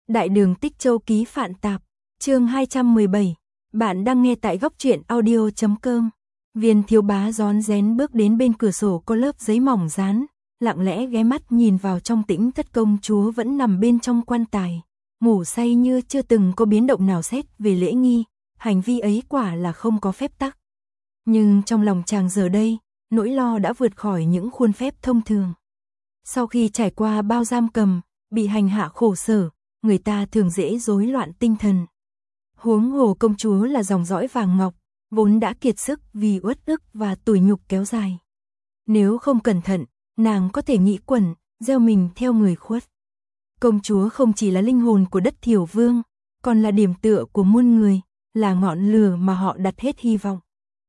Đại đường Tích Châu ký Phạn Tạp, chương 217. Bạn đang nghe tại góc truyện audio.com. Viên thiếu bá rón rén bước đến bên cửa sổ có lớp giấy mỏng dán, lặng lẽ ghé mắt nhìn vào trong tĩnh thất. Công chúa vẫn nằm bên trong quan tài, ngủ say như chưa từng có biến động nào. Xét về lễ nghi, hành vi ấy quả là không có phép tắc. Nhưng trong lòng chàng giờ đây, nỗi lo đã vượt khỏi những khuôn phép thông thường. Sau khi trải qua bao giam cầm, bị hành hạ khổ sở, người ta thường dễ rối loạn tinh thần. Huống hồ công chúa là dòng dõi vàng ngọc, vốn đã kiệt sức vì uất ức và tủi nhục kéo dài. Nếu không cẩn thận, nàng có thể nghĩ quẩn, gieo mình theo người khuất. Công chúa không chỉ là linh hồn của đất Thiểu Vương, còn là điểm tựa của muôn người, là ngọn lửa mà họ đặt hết hy vọng.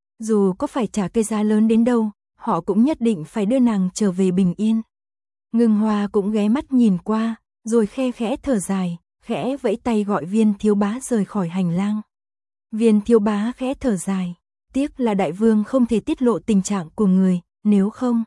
Dù có phải trả cái giá lớn đến đâu, họ cũng nhất định phải đưa nàng trở về bình yên. Ngưng Hoa cũng ghé mắt nhìn qua, rồi khe khẽ thở dài, khẽ vẫy tay gọi Viên thiếu bá rời khỏi hành lang. Viên thiếu bá khẽ thở dài, tiếc là đại vương không thể tiết lộ tình trạng của người, nếu không.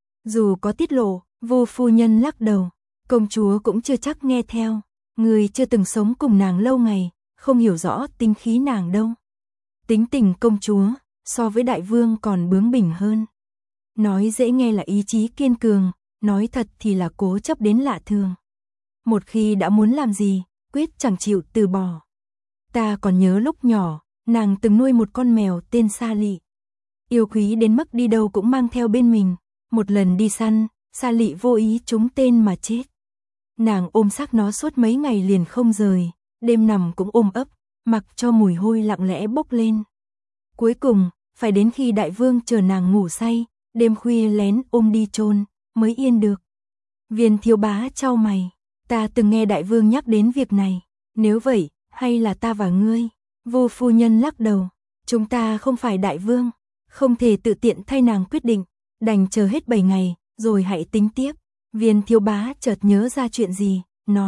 Dù có tiết lộ, Vô phu nhân lắc đầu, công chúa cũng chưa chắc nghe theo, người chưa từng sống cùng nàng lâu ngày, không hiểu rõ tính khí nàng đâu. Tính tình công chúa, so với đại vương còn bướng bỉnh hơn. Nói dễ nghe là ý chí kiên cường, nói thật thì là cố chấp đến lạ thường. Một khi đã muốn làm gì, quyết chẳng chịu từ bỏ. Ta còn nhớ lúc nhỏ, nàng từng nuôi một con mèo tên Sa Lị. Yêu quý đến mức đi đâu cũng mang theo bên mình. Một lần đi săn, Sa Lị vô ý trúng tên mà chết. Nàng ôm xác nó suốt mấy ngày liền không rời, đêm nằm cũng ôm ấp, mặc cho mùi hôi lặng lẽ bốc lên. Cuối cùng, phải đến khi đại vương chờ nàng ngủ say, đêm khuya lén ôm đi chôn mới yên được. Viên thiếu bá chau mày, ta từng nghe đại vương nhắc đến việc này, nếu vậy, hay là ta và ngươi? Vô phu nhân lắc đầu, chúng ta không phải đại vương, không thể tự tiện thay nàng quyết định, đành chờ hết 7 ngày, rồi hãy tính tiếp. Viên thiếu bá chợt nhớ ra chuyện gì,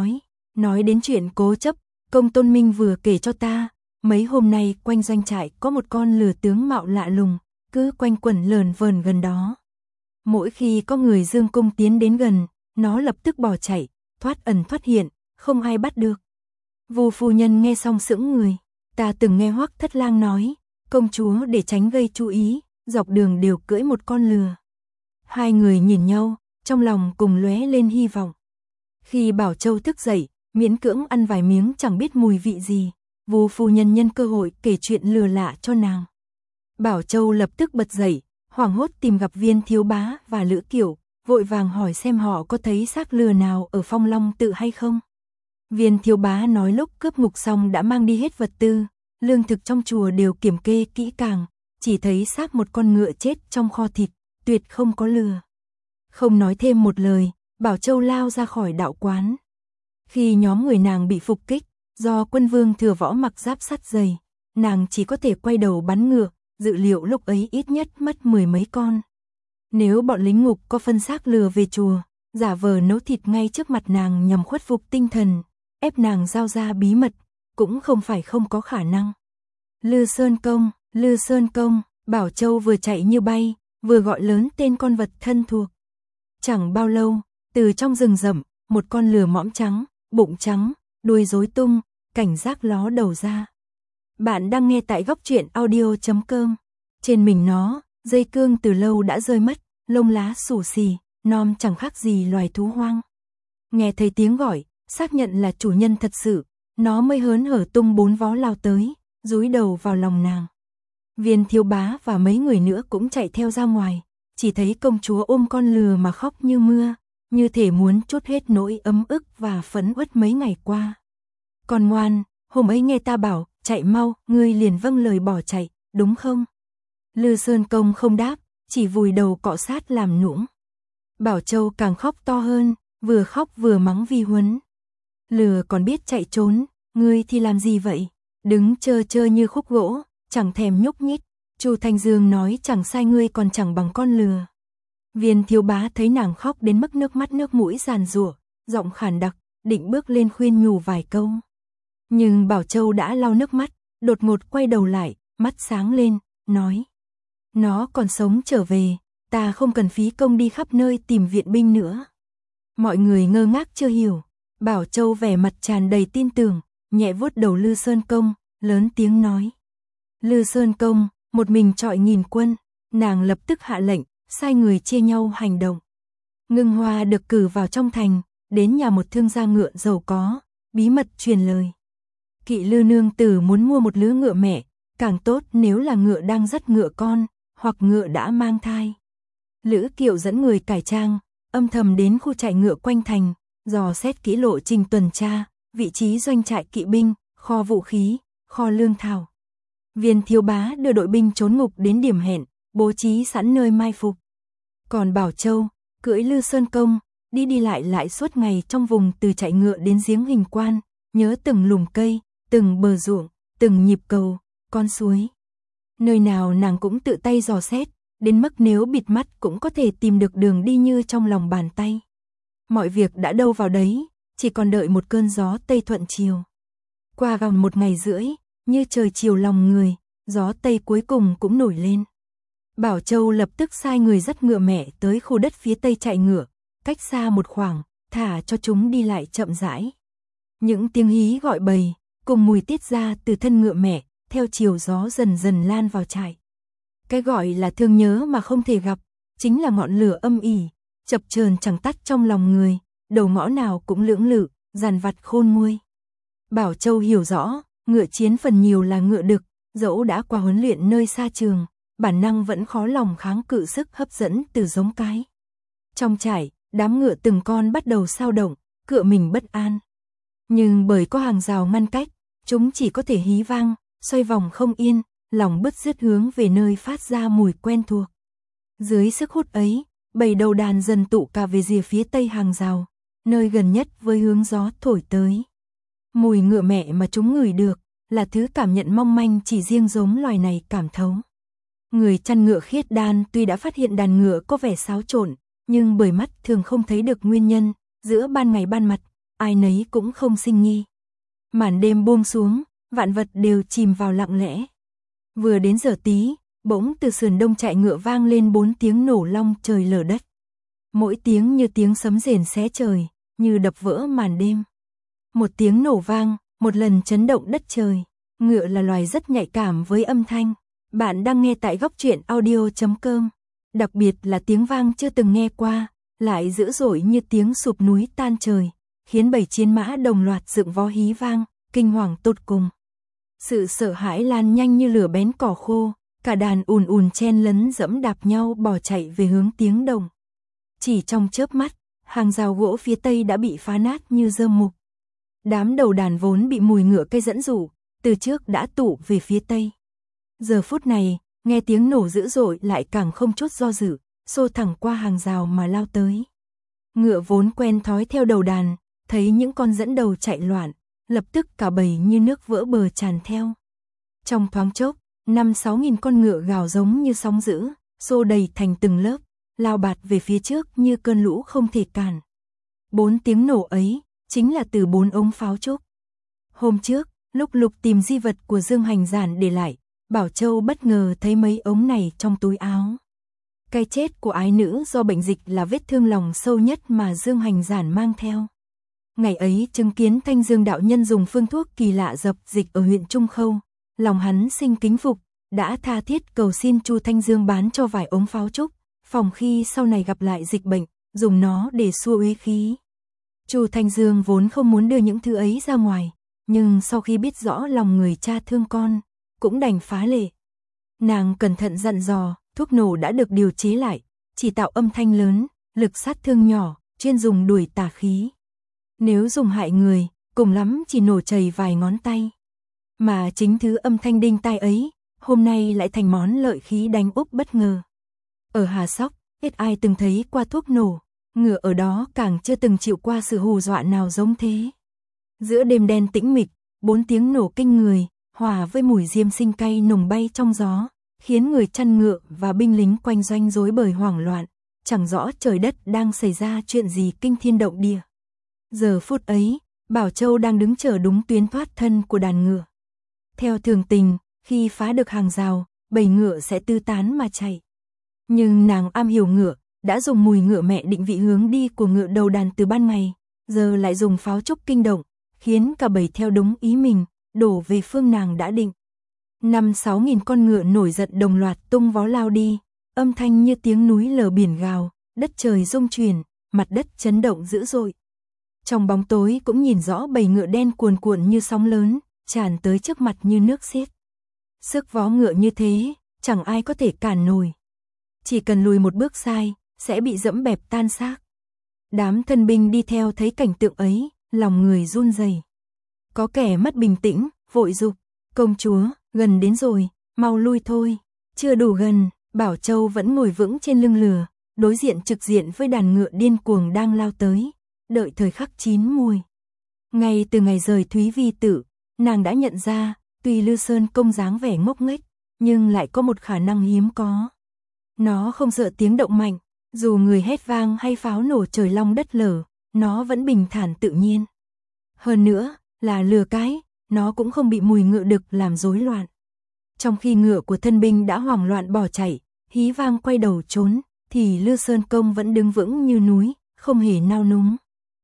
nói đến chuyện cố chấp, công tôn minh vừa kể cho ta, mấy hôm nay quanh doanh trại có một con lừa tướng mạo lạ lùng, cứ quanh quẩn lờn vờn gần đó. Mỗi khi có người dương cung tiến đến gần, nó lập tức bỏ chạy, thoát ẩn thoát hiện, không ai bắt được. Vô phu nhân nghe xong sững người, ta từng nghe Hoắc Thất Lang nói, công chúa để tránh gây chú ý, dọc đường đều cưỡi một con lừa. Hai người nhìn nhau, trong lòng cùng lóe lên hy vọng. Khi Bảo Châu thức dậy, miễn cưỡng ăn vài miếng chẳng biết mùi vị gì, Vô phu nhân nhân cơ hội kể chuyện lừa lạ cho nàng. Bảo Châu lập tức bật dậy, hoảng hốt tìm gặp Viên thiếu bá và Lữ Kiều, vội vàng hỏi xem họ có thấy xác lừa nào ở Phong Long tự hay không. Viên thiếu bá nói lúc cướp ngục xong đã mang đi hết vật tư, lương thực trong chùa đều kiểm kê kỹ càng, chỉ thấy xác một con ngựa chết trong kho thịt, tuyệt không có lừa. Không nói thêm một lời, Bảo Châu lao ra khỏi đạo quán. Khi nhóm người nàng bị phục kích, do quân vương Thừa Võ mặc giáp sắt dày, nàng chỉ có thể quay đầu bắn ngựa, dự liệu lúc ấy ít nhất mất 10 mấy con. Nếu bọn lính ngục có phân xác lừa về chùa, giả vờ nấu thịt ngay trước mặt nàng nhằm khuất phục tinh thần, ép nàng giao ra bí mật, cũng không phải không có khả năng. Lư Sơn Công, Bảo Châu vừa chạy như bay, vừa gọi lớn tên con vật thân thuộc. Chẳng bao lâu, từ trong rừng rậm, một con lừa mõm trắng, bụng trắng, đuôi rối tung, cảnh giác ló đầu ra. Bạn đang nghe tại góc truyện audio.com. Trên mình nó, dây cương từ lâu đã rơi mất, lông lá xù xì, nom chẳng khác gì loài thú hoang. Nghe thấy tiếng gọi, xác nhận là chủ nhân thật sự, nó mới hớn hở tung 4 vó lao tới, dúi đầu vào lòng nàng. Viên thiếu bá và mấy người nữa cũng chạy theo ra ngoài, chỉ thấy công chúa ôm con lừa mà khóc như mưa, như thể muốn trút hết nỗi ấm ức và phẫn uất mấy ngày qua. Con ngoan, hôm ấy nghe ta bảo, chạy mau, ngươi liền vâng lời bỏ chạy, đúng không? Lư Sơn Công không đáp, chỉ vùi đầu cọ sát làm nũng. Bảo Châu càng khóc to hơn, vừa khóc vừa mắng Vi Huấn. Lừa còn biết chạy trốn, ngươi thì làm gì vậy? Đứng chơ như khúc gỗ, chẳng thèm nhúc nhích. Chu Thanh Dương nói chẳng sai, ngươi còn chẳng bằng con lừa. Viên thiếu bá thấy nàng khóc đến mức nước mắt nước mũi giàn giụa, giọng khàn đặc, định bước lên khuyên nhủ vài câu. Nhưng Bảo Châu đã lau nước mắt, đột ngột quay đầu lại, mắt sáng lên, nói: nó còn sống trở về, ta không cần phí công đi khắp nơi tìm viện binh nữa. Mọi người ngơ ngác chưa hiểu. Bảo Châu vẻ mặt tràn đầy tin tưởng, nhẹ vuốt đầu Lư Sơn Công, lớn tiếng nói. Lư Sơn Công, một mình trọi nghìn quân, nàng lập tức hạ lệnh, sai người chia nhau hành động. Ngưng Hoa được cử vào trong thành, đến nhà một thương gia ngựa giàu có, bí mật truyền lời. Kỵ Lư nương tử muốn mua một lứa ngựa mẹ, càng tốt nếu là ngựa đang dắt ngựa con, hoặc ngựa đã mang thai. Lữ Kiệu dẫn người cải trang, âm thầm đến khu trại ngựa quanh thành, dò xét kỹ lộ trình tuần tra, vị trí doanh trại kỵ binh, kho vũ khí, kho lương thảo. Viên Thiếu Bá đưa đội binh trốn ngục đến điểm hẹn, bố trí sẵn nơi mai phục. Còn Bảo Châu, cưỡi Lư Sơn Công, đi lại suốt ngày trong vùng từ trại ngựa đến giếng Hình Quan, nhớ từng lùm cây, từng bờ ruộng, từng nhịp cầu, con suối. Nơi nào nàng cũng tự tay dò xét, đến mức nếu bịt mắt cũng có thể tìm được đường đi như trong lòng bàn tay. Mọi việc đã đâu vào đấy, chỉ còn đợi một cơn gió Tây thuận chiều. Qua gần một ngày rưỡi, như trời chiều lòng người, gió Tây cuối cùng cũng nổi lên. Bảo Châu lập tức sai người dắt ngựa mẹ tới khu đất phía Tây trại ngựa, cách xa một khoảng, thả cho chúng đi lại chậm rãi. Những tiếng hí gọi bầy, cùng mùi tiết ra từ thân ngựa mẹ, theo chiều gió dần dần lan vào trại. Cái gọi là thương nhớ mà không thể gặp, chính là ngọn lửa âm ỉ, chập chờn chẳng tắt trong lòng người, đầu ngõ nào cũng lưỡng lự, dằn vặt khôn nguôi. Bảo Châu hiểu rõ, ngựa chiến phần nhiều là ngựa đực, dẫu đã qua huấn luyện nơi xa trường, bản năng vẫn khó lòng kháng cự sức hấp dẫn từ giống cái. Trong trại, đám ngựa từng con bắt đầu xao động, cựa mình bất an. Nhưng bởi có hàng rào ngăn cách, chúng chỉ có thể hí vang, xoay vòng không yên, lòng bứt rứt hướng về nơi phát ra mùi quen thuộc. Dưới sức hút ấy, bầy đầu đàn dần tụ cả về rìa phía tây hàng rào, nơi gần nhất với hướng gió thổi tới. Mùi ngựa mẹ mà chúng ngửi được, là thứ cảm nhận mong manh chỉ riêng giống loài này cảm thấu. Người chăn ngựa khiết đan tuy đã phát hiện đàn ngựa có vẻ xáo trộn, nhưng bởi mắt thường không thấy được nguyên nhân, giữa ban ngày ban mặt, ai nấy cũng không sinh nghi. Màn đêm buông xuống, vạn vật đều chìm vào lặng lẽ. Vừa đến giờ tí, bỗng từ sườn đông trại ngựa vang lên 4 tiếng nổ long trời lở đất. Mỗi tiếng như tiếng sấm rền xé trời, như đập vỡ màn đêm. Một tiếng nổ vang, một lần chấn động đất trời. Ngựa là loài rất nhạy cảm với âm thanh. Bạn đang nghe tại goctruyện.audio.com. Đặc biệt là tiếng vang chưa từng nghe qua, lại dữ dội như tiếng sụp núi tan trời, khiến bầy chiến mã đồng loạt dựng vó hí vang, kinh hoàng tột cùng. Sự sợ hãi lan nhanh như lửa bén cỏ khô, cả đàn ùn chen lấn dẫm đạp nhau bỏ chạy về hướng tiếng đồng. Chỉ trong chớp mắt, hàng rào gỗ phía tây đã bị phá nát như rơm mục. Đám đầu đàn vốn bị mùi ngựa cây dẫn dụ, từ trước đã tụ về phía tây. Giờ phút này, nghe tiếng nổ dữ dội lại càng không chút do dự, xô thẳng qua hàng rào mà lao tới. Ngựa vốn quen thói theo đầu đàn, thấy những con dẫn đầu chạy loạn, lập tức cả bầy như nước vỡ bờ tràn theo. Trong thoáng chốc, 5-6 nghìn con ngựa gào giống như sóng dữ, xô đầy thành từng lớp, lao bạt về phía trước như cơn lũ không thể cản. 4 tiếng nổ ấy, chính là từ 4 ống pháo trúc. Hôm trước, lúc Lục tìm di vật của Dương Hành Giản để lại, Bảo Châu bất ngờ thấy mấy ống này trong túi áo. Cái chết của ái nữ do bệnh dịch là vết thương lòng sâu nhất mà Dương Hành Giản mang theo. Ngày ấy chứng kiến Thanh Dương đạo nhân dùng phương thuốc kỳ lạ dập dịch ở huyện Trung Khâu, lòng hắn sinh kính phục, đã tha thiết cầu xin Chu Thanh Dương bán cho vài ống pháo trúc, phòng khi sau này gặp lại dịch bệnh, dùng nó để xua uế khí. Chu Thanh Dương vốn không muốn đưa những thứ ấy ra ngoài, nhưng sau khi biết rõ lòng người cha thương con, cũng đành phá lệ. Nàng cẩn thận dặn dò, thuốc nổ đã được điều chế lại, chỉ tạo âm thanh lớn, lực sát thương nhỏ, chuyên dùng đuổi tà khí. Nếu dùng hại người, cùng lắm chỉ nổ chảy vài ngón tay. Mà chính thứ âm thanh đinh tai ấy, hôm nay lại thành món lợi khí đánh úp bất ngờ. Ở Hà Sóc, ít ai từng thấy qua thuốc nổ, ngựa ở đó càng chưa từng chịu qua sự hù dọa nào giống thế. Giữa đêm đen tĩnh mịch, 4 tiếng nổ kinh người, hòa với mùi diêm sinh cay nồng bay trong gió, khiến người chăn ngựa và binh lính quanh doanh rối bời hoảng loạn, chẳng rõ trời đất đang xảy ra chuyện gì kinh thiên động địa. Giờ phút ấy, Bảo Châu đang đứng chờ đúng tuyến thoát thân của đàn ngựa. Theo thường tình, khi phá được hàng rào, bầy ngựa sẽ tư tán mà chạy. Nhưng nàng am hiểu ngựa, đã dùng mùi ngựa mẹ định vị hướng đi của ngựa đầu đàn từ ban ngày, giờ lại dùng pháo trúc kinh động, khiến cả bầy theo đúng ý mình, đổ về phương nàng đã định. 5-6 nghìn con ngựa nổi giận đồng loạt tung vó lao đi, âm thanh như tiếng núi lở biển gào, đất trời rung chuyển, mặt đất chấn động dữ dội. Trong bóng tối cũng nhìn rõ bầy ngựa đen cuồn cuộn như sóng lớn, tràn tới trước mặt như nước xiết. Sức vó ngựa như thế, chẳng ai có thể cản nổi. Chỉ cần lùi một bước sai, sẽ bị dẫm bẹp tan xác. Đám thân binh đi theo thấy cảnh tượng ấy, lòng người run rẩy. Có kẻ mất bình tĩnh, vội giục, công chúa, gần đến rồi, mau lui thôi. Chưa đủ gần, Bảo Châu vẫn ngồi vững trên lưng lừa, đối diện trực diện với đàn ngựa điên cuồng đang lao tới, đợi thời khắc chín mùi. Ngay từ ngày rời Thúy Vi Tự, nàng đã nhận ra, tuy Lư Sơn Công dáng vẻ ngốc nghếch, nhưng lại có một khả năng hiếm có. Nó không sợ tiếng động mạnh, dù người hét vang hay pháo nổ trời long đất lở, nó vẫn bình thản tự nhiên. Hơn nữa, là lừa cái, nó cũng không bị mùi ngựa đực làm rối loạn. Trong khi ngựa của thân binh đã hoảng loạn bỏ chạy, hí vang quay đầu trốn, thì Lư Sơn Công vẫn đứng vững như núi, không hề nao núng.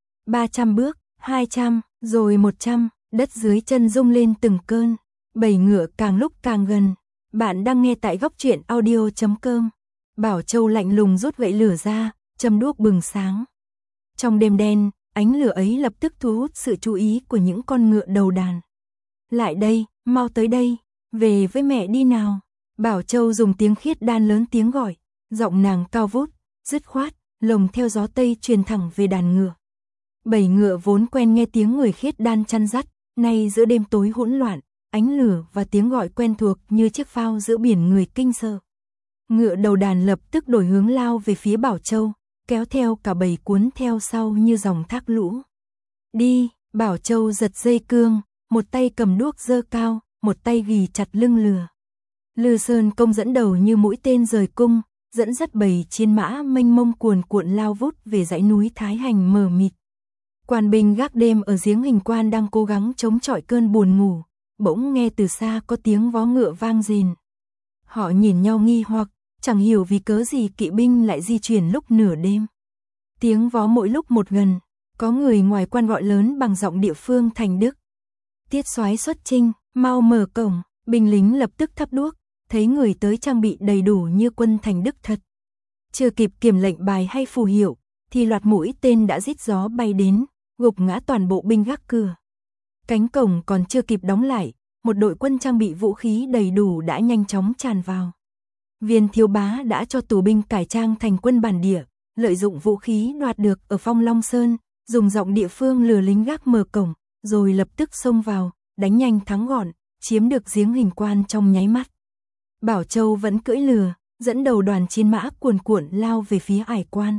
300 bước, 200, rồi 100, đất dưới chân rung lên từng cơn, bầy ngựa càng lúc càng gần. Bạn đang nghe tại Góc Truyện Audio.com. Bảo Châu lạnh lùng rút gậy lửa ra, châm đuốc bừng sáng. Trong đêm đen, ánh lửa ấy lập tức thu hút sự chú ý của những con ngựa đầu đàn. Lại đây, mau tới đây, về với mẹ đi nào. Bảo Châu dùng tiếng khiết đan lớn tiếng gọi, giọng nàng cao vút, dứt khoát, lồng theo gió tây truyền thẳng về đàn ngựa. Bầy ngựa vốn quen nghe tiếng người khiết đan chăn dắt, nay giữa đêm tối hỗn loạn, ánh lửa và tiếng gọi quen thuộc như chiếc phao giữa biển người kinh sợ. Ngựa đầu đàn lập tức đổi hướng lao về phía Bảo Châu, kéo theo cả bầy cuốn theo sau như dòng thác lũ. Đi, Bảo Châu giật dây cương, một tay cầm đuốc giơ cao, một tay ghì chặt lưng lừa. Lư Sơn Công dẫn đầu như mũi tên rời cung, dẫn dắt bầy chiến mã mênh mông cuồn cuộn lao vút về dãy núi Thái Hành mờ mịt. Quan binh gác đêm ở giếng Hình Quan đang cố gắng chống chọi cơn buồn ngủ, bỗng nghe từ xa có tiếng vó ngựa vang rền. Họ nhìn nhau nghi hoặc, chẳng hiểu vì cớ gì kỵ binh lại di chuyển lúc nửa đêm. Tiếng vó mỗi lúc một gần, có người ngoài quan gọi lớn bằng giọng địa phương Thành Đức. Tiết soái xuất chinh, mau mở cổng, binh lính lập tức thắp đuốc, thấy người tới trang bị đầy đủ như quân Thành Đức thật. Chưa kịp kiểm lệnh bài hay phù hiệu, thì loạt mũi tên đã rít gió bay đến, gục ngã toàn bộ binh gác cửa. Cánh cổng còn chưa kịp đóng lại, một đội quân trang bị vũ khí đầy đủ đã nhanh chóng tràn vào. Viên thiếu bá đã cho tù binh cải trang thành quân bản địa, lợi dụng vũ khí đoạt được ở Phong Long Sơn, dùng giọng địa phương lừa lính gác mở cổng, rồi lập tức xông vào, đánh nhanh thắng gọn, chiếm được giếng Hình Quan trong nháy mắt. Bảo Châu vẫn cưỡi lừa, dẫn đầu đoàn chiến mã cuồn cuộn lao về phía ải quan.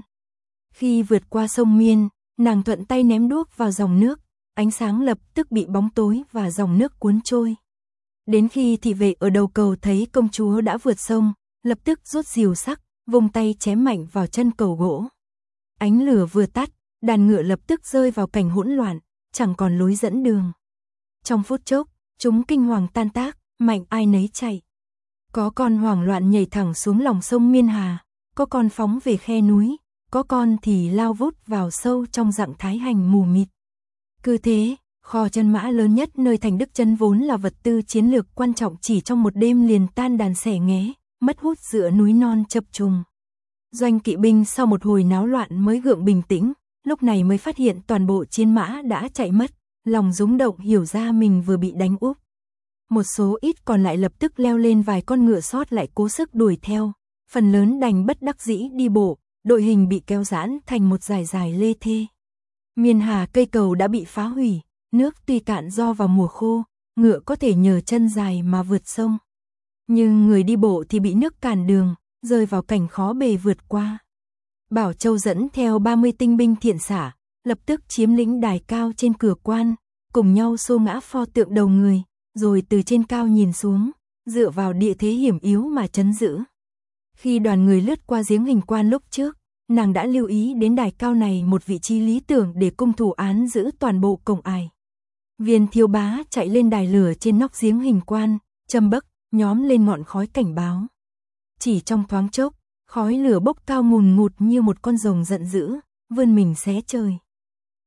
Khi vượt qua sông Miên, nàng thuận tay ném đuốc vào dòng nước, ánh sáng lập tức bị bóng tối và dòng nước cuốn trôi. Đến khi thị vệ ở đầu cầu thấy công chúa đã vượt sông, lập tức rút rìu sắc, vùng tay chém mạnh vào chân cầu gỗ. Ánh lửa vừa tắt, đàn ngựa lập tức rơi vào cảnh hỗn loạn, chẳng còn lối dẫn đường. Trong phút chốc, chúng kinh hoàng tan tác, mạnh ai nấy chạy. Có con hoảng loạn nhảy thẳng xuống lòng sông Miên Hà, có con phóng về khe núi, có con thì lao vút vào sâu trong dặng Thái Hành mù mịt. Cứ thế, kho chân mã lớn nhất nơi Thành Đức Chân vốn là vật tư chiến lược quan trọng chỉ trong một đêm liền tan đàn xẻ nghé, mất hút giữa núi non chập trùng. Doanh kỵ binh sau một hồi náo loạn mới gượng bình tĩnh, lúc này mới phát hiện toàn bộ chiến mã đã chạy mất, lòng rúng động hiểu ra mình vừa bị đánh úp. Một số ít còn lại lập tức leo lên vài con ngựa sót lại cố sức đuổi theo, phần lớn đành bất đắc dĩ đi bộ, đội hình bị kéo giãn thành một dải dải lê thê. Miên Hà cây cầu đã bị phá hủy, nước tuy cạn do vào mùa khô, ngựa có thể nhờ chân dài mà vượt sông. Nhưng người đi bộ thì bị nước cản đường, rơi vào cảnh khó bề vượt qua. Bảo Châu dẫn theo 30 tinh binh thiện xả, lập tức chiếm lĩnh đài cao trên cửa quan, cùng nhau xô ngã pho tượng đầu người, rồi từ trên cao nhìn xuống, dựa vào địa thế hiểm yếu mà trấn giữ. Khi đoàn người lướt qua giếng Hình Quan lúc trước, nàng đã lưu ý đến đài cao này một vị trí lý tưởng để cung thủ án giữ toàn bộ cổng ải. Viên thiếu bá chạy lên đài lửa trên nóc giếng Hình Quan, châm bấc, nhóm lên ngọn khói cảnh báo. Chỉ trong thoáng chốc, khói lửa bốc cao ngùn ngụt như một con rồng giận dữ, vươn mình xé trời.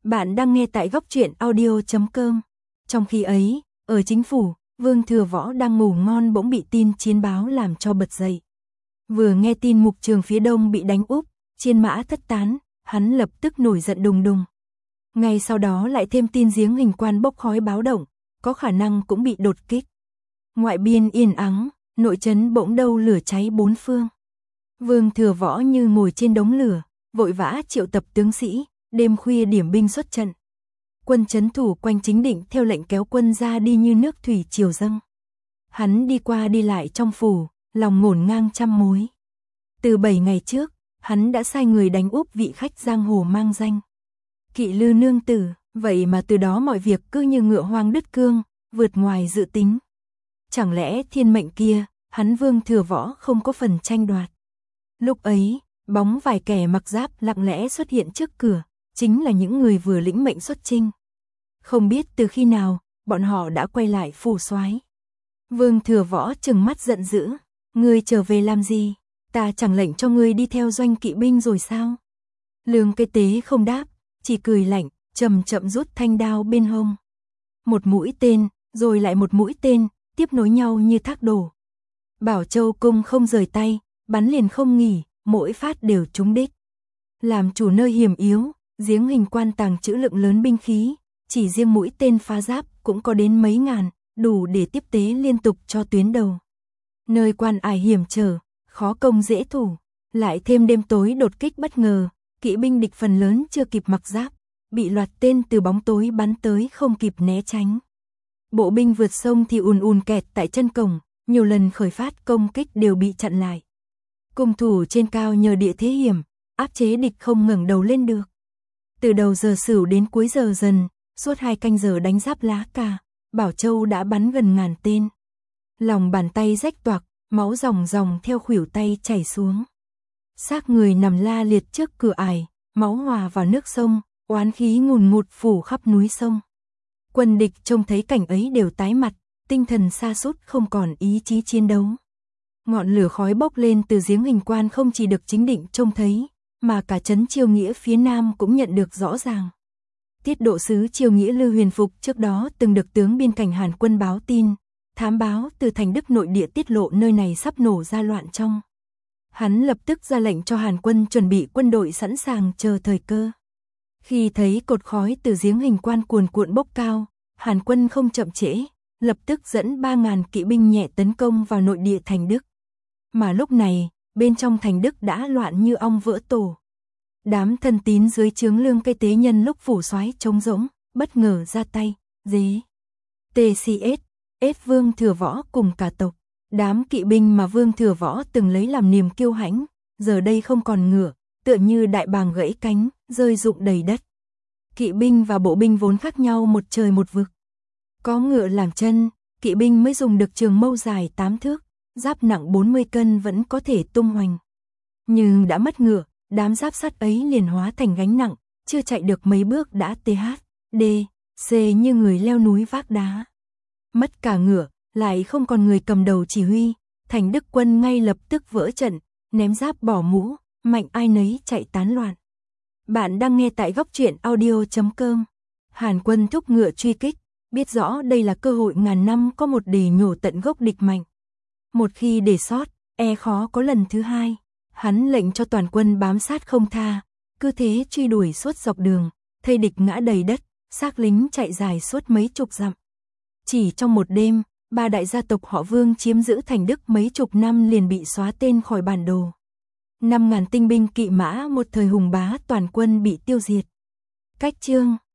Bạn đang nghe tại góc truyện audio.com. Trong khi ấy, ở chính phủ, Vương Thừa Võ đang ngủ ngon bỗng bị tin chiến báo làm cho bật dậy. Vừa nghe tin Mục Trường phía đông bị đánh úp, Chiên Mã thất tán, hắn lập tức nổi giận đùng đùng. Ngay sau đó lại thêm tin Giếng Hình Quan bốc khói báo động, có khả năng cũng bị đột kích. Ngoại biên yên ắng, nội trấn bỗng đâu lửa cháy bốn phương. Vương Thừa Võ như ngồi trên đống lửa, vội vã triệu tập tướng sĩ, đêm khuya điểm binh xuất trận. Quân trấn thủ quanh chính định theo lệnh kéo quân ra đi như nước thủy triều dâng. Hắn đi qua đi lại trong phủ, lòng ngổn ngang trăm mối. Từ 7 ngày trước, hắn đã sai người đánh úp vị khách giang hồ mang danh Kỵ Lư nương tử, vậy mà từ đó mọi việc cứ như ngựa hoang đứt cương, vượt ngoài dự tính. Chẳng lẽ thiên mệnh kia, hắn Vương Thừa Võ không có phần tranh đoạt. Lúc ấy, bóng vài kẻ mặc giáp lặng lẽ xuất hiện trước cửa, chính là những người vừa lĩnh mệnh xuất chinh. Không biết từ khi nào, bọn họ đã quay lại phủ soái. Vương Thừa Võ trừng mắt giận dữ, ngươi trở về làm gì? Ta chẳng lệnh cho ngươi đi theo doanh kỵ binh rồi sao? Lương Cây Tế không đáp, chỉ cười lạnh, chậm chậm rút thanh đao bên hông. Một mũi tên, rồi lại một mũi tên, tiếp nối nhau như thác đổ. Bảo Châu cung không rời tay, bắn liền không nghỉ, mỗi phát đều trúng đích. Làm chủ nơi hiểm yếu, Giếng Hình Quan tàng trữ lượng lớn binh khí, chỉ riêng mũi tên phá giáp cũng có đến mấy ngàn, đủ để tiếp tế liên tục cho tuyến đầu. Nơi quan ải hiểm trở, khó công dễ thủ, lại thêm đêm tối đột kích bất ngờ, kỵ binh địch phần lớn chưa kịp mặc giáp, bị loạt tên từ bóng tối bắn tới không kịp né tránh. Bộ binh vượt sông thì ùn ùn kẹt tại chân cổng, nhiều lần khởi phát công kích đều bị chặn lại. Cung thủ trên cao nhờ địa thế hiểm, áp chế địch không ngẩng đầu lên được. Từ đầu giờ Sửu đến cuối giờ Dần, suốt 2 canh giờ đánh giáp lá cà, Bảo Châu đã bắn gần ngàn tên. Lòng bàn tay rách toạc, máu ròng ròng theo khuỷu tay chảy xuống. Xác người nằm la liệt trước cửa ải, máu hòa vào nước sông, oán khí ngùn ngụt phủ khắp núi sông. Quân địch trông thấy cảnh ấy đều tái mặt, tinh thần sa sút không còn ý chí chiến đấu. Ngọn lửa khói bốc lên từ Giếng Hình Quan không chỉ được chính định trông thấy, mà cả trấn Chiêu Nghĩa phía nam cũng nhận được rõ ràng. Tiết độ sứ Chiêu Nghĩa Lư Huyền Phục trước đó từng được tướng biên cảnh Hàn Quân báo tin, thám báo từ thành Đức nội địa tiết lộ nơi này sắp nổ ra loạn trong. Hắn lập tức ra lệnh cho Hàn Quân chuẩn bị quân đội sẵn sàng chờ thời cơ. Khi thấy cột khói từ Giếng Hình Quan cuồn cuộn bốc cao, Hàn Quân không chậm trễ, lập tức dẫn 3.000 kỵ binh nhẹ tấn công vào nội địa thành Đức. Mà lúc này, bên trong thành Đức đã loạn như ong vỡ tổ. Đám thân tín dưới trướng Lương Cây Tế nhân lúc phủ soái trống rỗng, bất ngờ ra tay, dế. TCS, Vương Thừa Võ cùng cả tộc. Đám kỵ binh mà Vương Thừa Võ từng lấy làm niềm kiêu hãnh, giờ đây không còn ngựa, tựa như đại bàng gãy cánh, rơi rụng đầy đất. Kỵ binh và bộ binh vốn khác nhau một trời một vực. Có ngựa làm chân, kỵ binh mới dùng được trường mâu dài 8 thước, giáp nặng 40 cân vẫn có thể tung hoành. Nhưng đã mất ngựa, đám giáp sắt ấy liền hóa thành gánh nặng, chưa chạy được mấy bước đã THD như người leo núi vác đá. Mất cả ngựa, lại không còn người cầm đầu chỉ huy, thành Đức quân ngay lập tức vỡ trận, ném giáp bỏ mũ, mạnh ai nấy chạy tán loạn. Bạn đang nghe tại góc truyện audio.com. Hàn Quân thúc ngựa truy kích, biết rõ đây là cơ hội ngàn năm có một để nhổ tận gốc địch mạnh. Một khi để sót, khó có lần thứ hai. Hắn lệnh cho toàn quân bám sát không tha, cứ thế truy đuổi suốt dọc đường, thây địch ngã đầy đất, xác lính chạy dài suốt mấy chục dặm. Chỉ trong một đêm, 3 đại gia tộc họ Vương chiếm giữ thành Đức mấy chục năm liền bị xóa tên khỏi bản đồ. 5.000 tinh binh kỵ mã một thời hùng bá toàn quân bị tiêu diệt. Cách chương